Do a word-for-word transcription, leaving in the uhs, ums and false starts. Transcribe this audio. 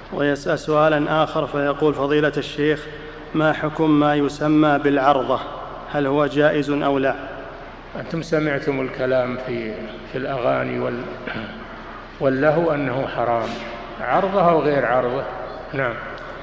ويسأل سؤالا آخر فيقول: فضيلة الشيخ، ما حكم ما يسمى بالعرضة؟ هل هو جائز أو لا؟ أنتم سمعتم الكلام في في الأغاني وال واللهو أنه حرام، عرضه أو غير عرضه. نعم.